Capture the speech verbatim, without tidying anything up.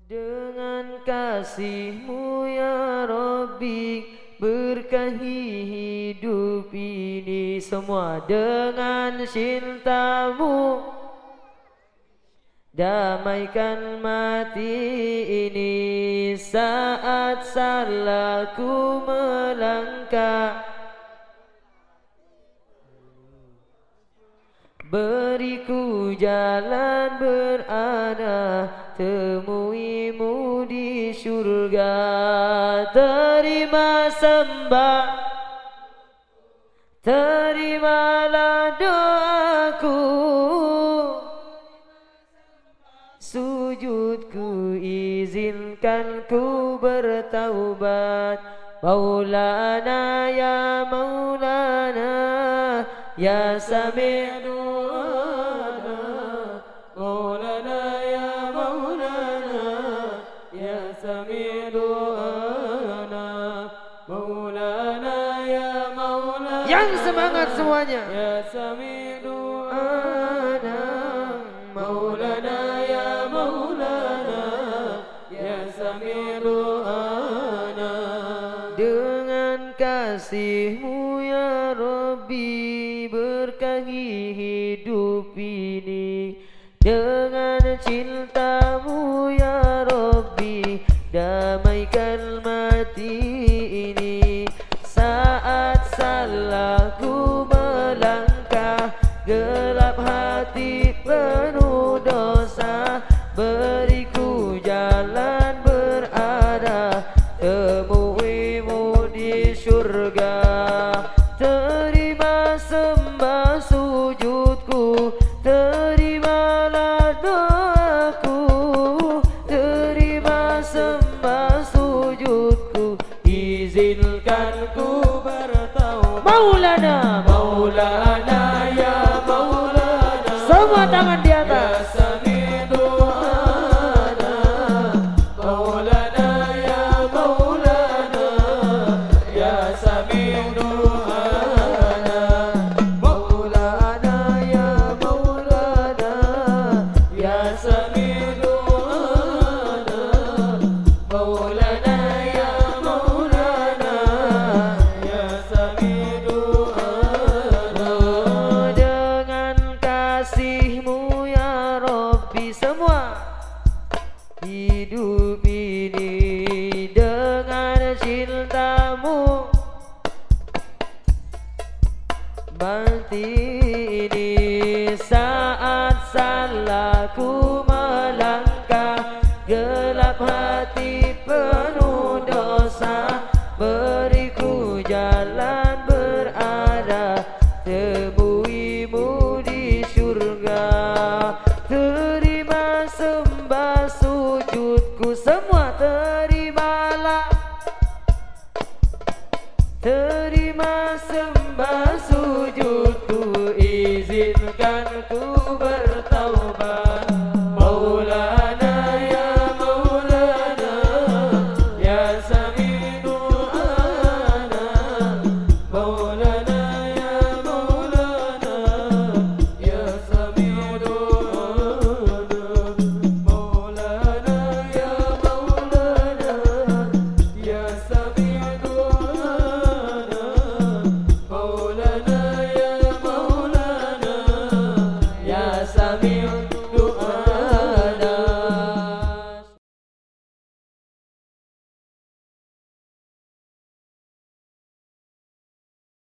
Dengan kasih-Mu ya Rabbi, berkahi hidup ini semua. Dengan cinta-Mu, damaikan mati ini. Saat salahku melangkah, beriku jalan berada, temui-Mu di surga. Terima sembah, terimalah doaku, sujudku izinkan ku bertaubat. Maulana ya Maulana ya Sami' du'ana, Maulana ya Maulana ya Sami' du'ana, Maulana ya Maulana. Yang semangat semuanya. Ya Sami' du'ana, Maulana ya Maulana ya Sami' du'ana. Dengan kasih-Mu ya Rabbi, berkahi hidup ini. Dengan cinta-Mu ya Rabbi, damaikan mati ini. Saat salahku melangkah, gelap hati penuh dosa, beriku jalan berada, temui-Mu di surga. Terima sembah sujudku, terimalah doaku, terima sembah sujudku, izinkan ku bertaubat. Maulana, Maulana ya Maulana, semua tangan di atas. Ya Sami' du'ana, Maulana ya Maulana ya Sami' du'ana, Maulana ya Maulana ya Sami' du'ana, Maulana ya Maulana ya Sami' du'ana. Dengan kasih-Mu ya Rabbi, semua hidup ini. Dengan cinta-Mu mati ini. Saat salahku melangkah, gelap hati penuh dosa, beriku jalan berada, temui-Mu di surga. Terima sembah sujudku, semua terimalah. Terima sembah sujudku, izinkan ku ber